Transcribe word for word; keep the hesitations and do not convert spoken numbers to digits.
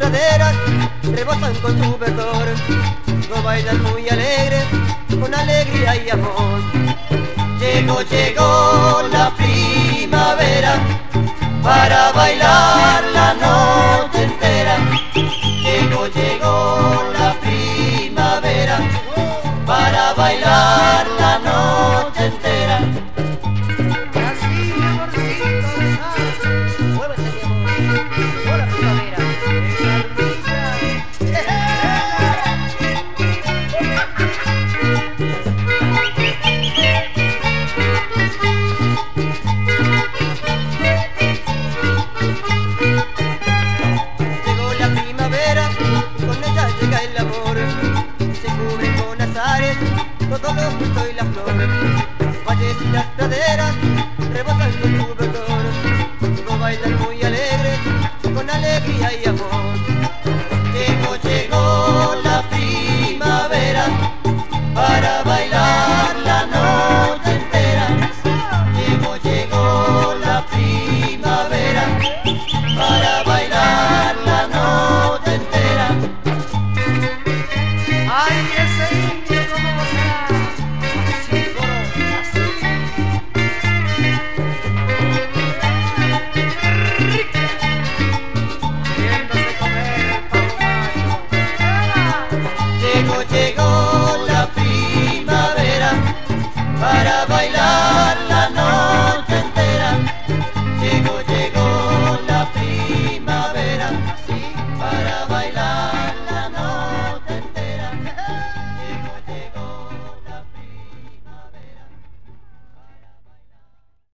praderas rebosan con su verdor. Todos bailan muy alegres, con alegría y amor. Llegó, llegó la primavera para bailar la noche entera. Llegó, llegó la primavera para bailar la noche entera. Así, mi amorcito, ¿sabes? Muévete, mi amor. Llegó la primavera. Llegó la primavera, con ella llega el amor. Se cubren con azares todos los frutos y las flores.